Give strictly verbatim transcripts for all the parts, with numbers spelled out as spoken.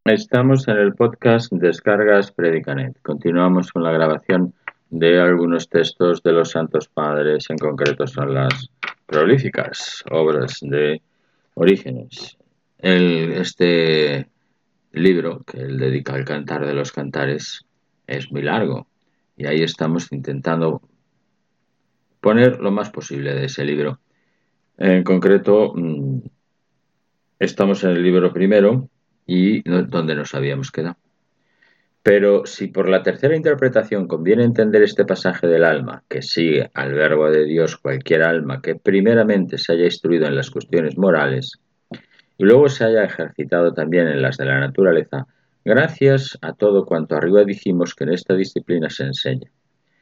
Estamos en el podcast Descargas Predicanet. Continuamos con la grabación de algunos textos de los Santos Padres, en concreto son las prolíficas obras de Orígenes. El, este libro, que él dedica al Cantar de los Cantares, es muy largo y ahí estamos intentando poner lo más posible de ese libro. En concreto, estamos en el libro primero y donde nos habíamos quedado. Pero si por la tercera interpretación conviene entender este pasaje del alma, que sigue al verbo de Dios cualquier alma que primeramente se haya instruido en las cuestiones morales y luego se haya ejercitado también en las de la naturaleza, gracias a todo cuanto arriba dijimos que en esta disciplina se enseña.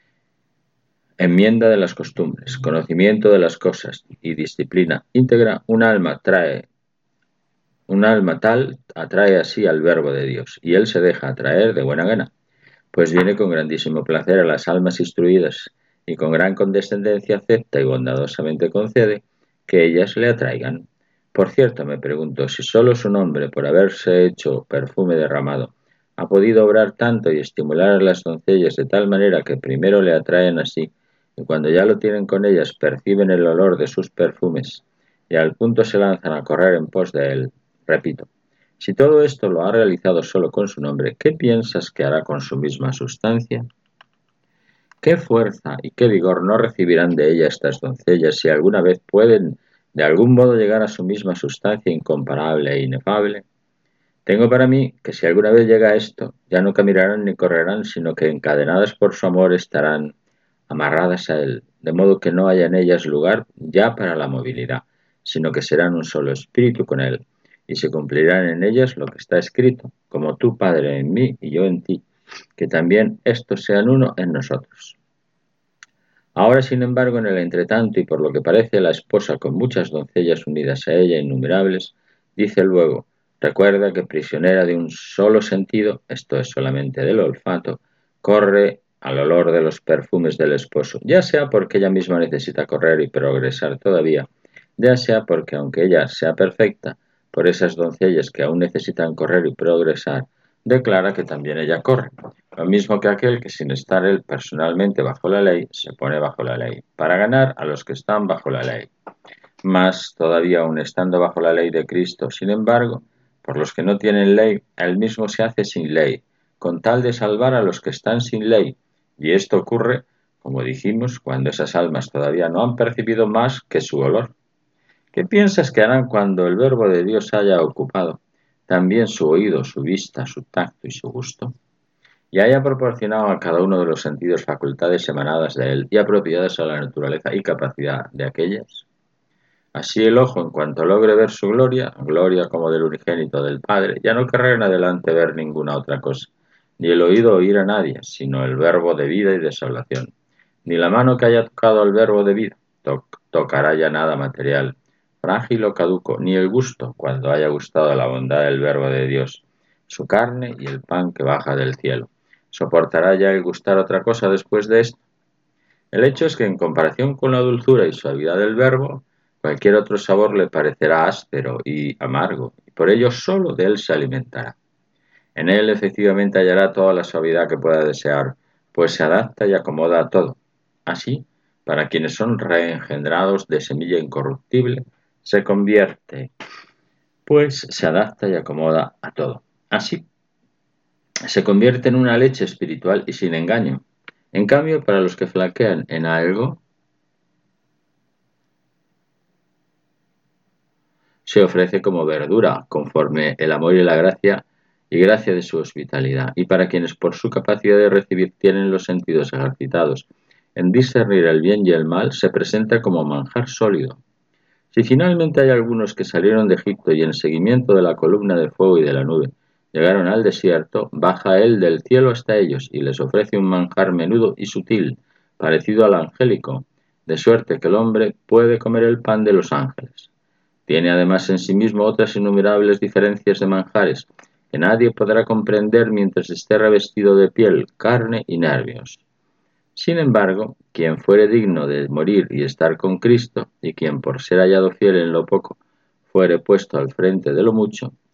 Enmienda de las costumbres, conocimiento de las cosas y disciplina íntegra, un alma trae Un alma tal atrae así al verbo de Dios, y él se deja atraer de buena gana, pues viene con grandísimo placer a las almas instruidas, y con gran condescendencia acepta y bondadosamente concede que ellas le atraigan. Por cierto, me pregunto, si solo su nombre, por haberse hecho perfume derramado, ha podido obrar tanto y estimular a las doncellas de tal manera que primero le atraen así, y cuando ya lo tienen con ellas perciben el olor de sus perfumes, y al punto se lanzan a correr en pos de él. Repito, si todo esto lo ha realizado solo con su nombre, ¿qué piensas que hará con su misma sustancia? ¿Qué fuerza y qué vigor no recibirán de ella estas doncellas si alguna vez pueden de algún modo llegar a su misma sustancia incomparable e inefable? Tengo para mí que si alguna vez llega a esto, ya no caminarán ni correrán, sino que encadenadas por su amor estarán amarradas a él, de modo que no haya en ellas lugar ya para la movilidad, sino que serán un solo espíritu con él, y se cumplirán en ellas lo que está escrito, como tú, Padre, en mí y yo en ti, que también estos sean uno en nosotros. Ahora, sin embargo, en el entretanto, y por lo que parece la esposa con muchas doncellas unidas a ella, innumerables, dice luego, recuerda que prisionera de un solo sentido, esto es solamente del olfato, corre al olor de los perfumes del esposo, ya sea porque ella misma necesita correr y progresar todavía, ya sea porque, aunque ella sea perfecta, por esas doncellas que aún necesitan correr y progresar, declara que también ella corre, lo mismo que aquel que sin estar él personalmente bajo la ley, se pone bajo la ley, para ganar a los que están bajo la ley. Mas todavía aún estando bajo la ley de Cristo, sin embargo, por los que no tienen ley, él mismo se hace sin ley, con tal de salvar a los que están sin ley, y esto ocurre, como dijimos, cuando esas almas todavía no han percibido más que su olor. ¿Qué piensas que harán cuando el verbo de Dios haya ocupado también su oído, su vista, su tacto y su gusto? Y haya proporcionado a cada uno de los sentidos facultades emanadas de él y apropiadas a la naturaleza y capacidad de aquellas? Así el ojo, en cuanto logre ver su gloria, gloria como del unigénito del Padre, ya no querrá en adelante ver ninguna otra cosa, ni el oído oír a nadie, sino el verbo de vida y de salvación. Ni la mano que haya tocado el verbo de vida to- tocará ya nada material, frágil o caduco, ni el gusto, cuando haya gustado la bondad del verbo de Dios, su carne y el pan que baja del cielo. ¿Soportará ya el gustar otra cosa después de esto? El hecho es que en comparación con la dulzura y suavidad del verbo, cualquier otro sabor le parecerá áspero y amargo, y por ello solo de él se alimentará. En él efectivamente hallará toda la suavidad que pueda desear, pues se adapta y acomoda a todo. Así, para quienes son reengendrados de semilla incorruptible, se convierte, pues se adapta y acomoda a todo. Así, se convierte en una leche espiritual y sin engaño. En cambio, para los que flaquean en algo, se ofrece como verdura, conforme el amor y la gracia y gracia de su hospitalidad, y para quienes por su capacidad de recibir tienen los sentidos ejercitados en discernir el bien y el mal, se presenta como manjar sólido. Si finalmente hay algunos que salieron de Egipto y en seguimiento de la columna de fuego y de la nube llegaron al desierto, baja él del cielo hasta ellos y les ofrece un manjar menudo y sutil, parecido al angélico, de suerte que el hombre puede comer el pan de los ángeles. Tiene además en sí mismo otras innumerables diferencias de manjares que nadie podrá comprender mientras esté revestido de piel, carne y nervios. Sin embargo, quien fuere digno de morir y estar con Cristo, y quien por ser hallado fiel en lo poco fuere puesto al frente de lo mucho,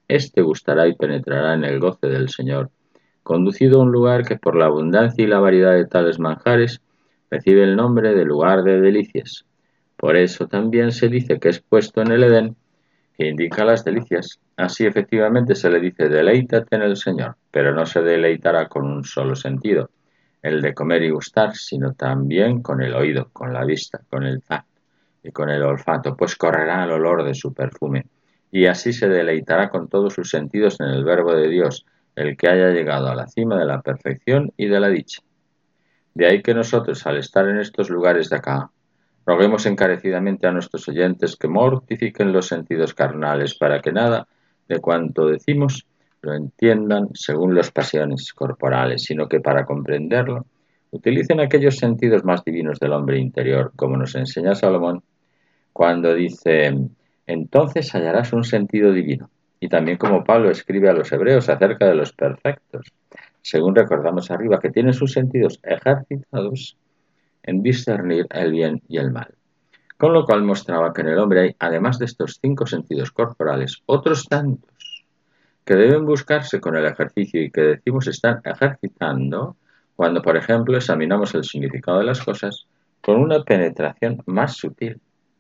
éste gustará y penetrará en el goce del Señor, conducido a un lugar que por la abundancia y la variedad de tales manjares recibe el nombre de lugar de delicias. Por eso también se dice que es puesto en el Edén, que indica las delicias. Así efectivamente se le dice deleítate en el Señor, pero no se deleitará con un solo sentido, el de comer y gustar, sino también con el oído, con la vista, con el tacto y con el olfato, pues correrá el olor de su perfume, y así se deleitará con todos sus sentidos en el Verbo de Dios, el que haya llegado a la cima de la perfección y de la dicha. De ahí que nosotros, al estar en estos lugares de acá, roguemos encarecidamente a nuestros oyentes que mortifiquen los sentidos carnales para que nada de cuanto decimos lo entiendan según las pasiones corporales, sino que para comprenderlo utilicen aquellos sentidos más divinos del hombre interior, como nos enseña Salomón cuando dice, entonces hallarás un sentido divino. Y también como Pablo escribe a los hebreos acerca de los perfectos, según recordamos arriba, que tienen sus sentidos ejercitados en discernir el bien y el mal. Con lo cual mostraba que en el hombre hay, además de estos cinco sentidos corporales, otros tantos que deben buscarse con el ejercicio y que decimos están ejercitando cuando, por ejemplo, examinamos el significado de las cosas con una penetración más sutil.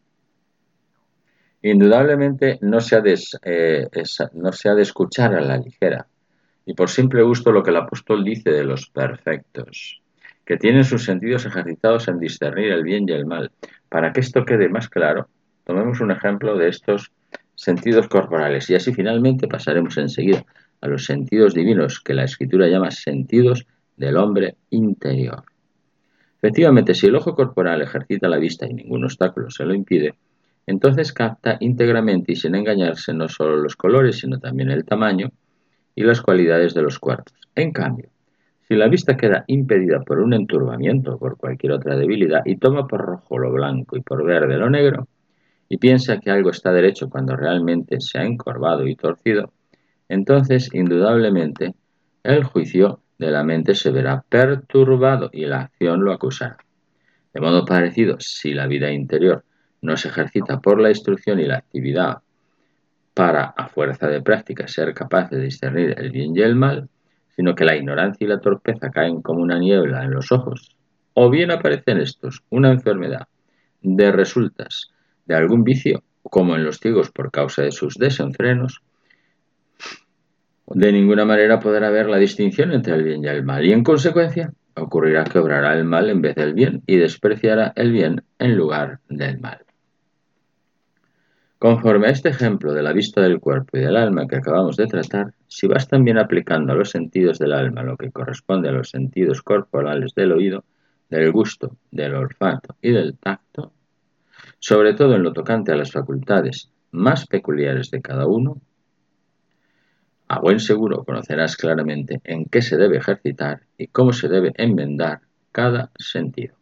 Indudablemente no se ha de, eh, esa, no se ha de escuchar a la ligera, y por simple gusto lo que el apóstol dice de los perfectos, que tienen sus sentidos ejercitados en discernir el bien y el mal. Para que esto quede más claro, tomemos un ejemplo de estos sentidos corporales y así finalmente pasaremos enseguida a los sentidos divinos que la Escritura llama sentidos del hombre interior. Efectivamente, si el ojo corporal ejercita la vista y ningún obstáculo se lo impide, entonces capta íntegramente y sin engañarse no solo los colores, sino también el tamaño y las cualidades de los cuerpos. En cambio, si la vista queda impedida por un enturbamiento o por cualquier otra debilidad y toma por rojo lo blanco y por verde lo negro, y piensa que algo está derecho cuando realmente se ha encorvado y torcido, entonces, indudablemente, el juicio de la mente se verá perturbado y la acción lo acusará. De modo parecido, si la vida interior no se ejercita por la instrucción y la actividad para, a fuerza de práctica, ser capaz de discernir el bien y el mal, sino que la ignorancia y la torpeza caen como una niebla en los ojos, o bien aparecen estos, una enfermedad, de resultas de algún vicio, como en los ciegos por causa de sus desenfrenos, de ninguna manera podrá haber la distinción entre el bien y el mal, y en consecuencia ocurrirá que obrará el mal en vez del bien y despreciará el bien en lugar del mal. Conforme a este ejemplo de la vista del cuerpo y del alma que acabamos de tratar, si vas también aplicando a los sentidos del alma lo que corresponde a los sentidos corporales del oído, del gusto, del olfato y del tacto, sobre todo en lo tocante a las facultades más peculiares de cada uno, a buen seguro conocerás claramente en qué se debe ejercitar y cómo se debe enmendar cada sentido.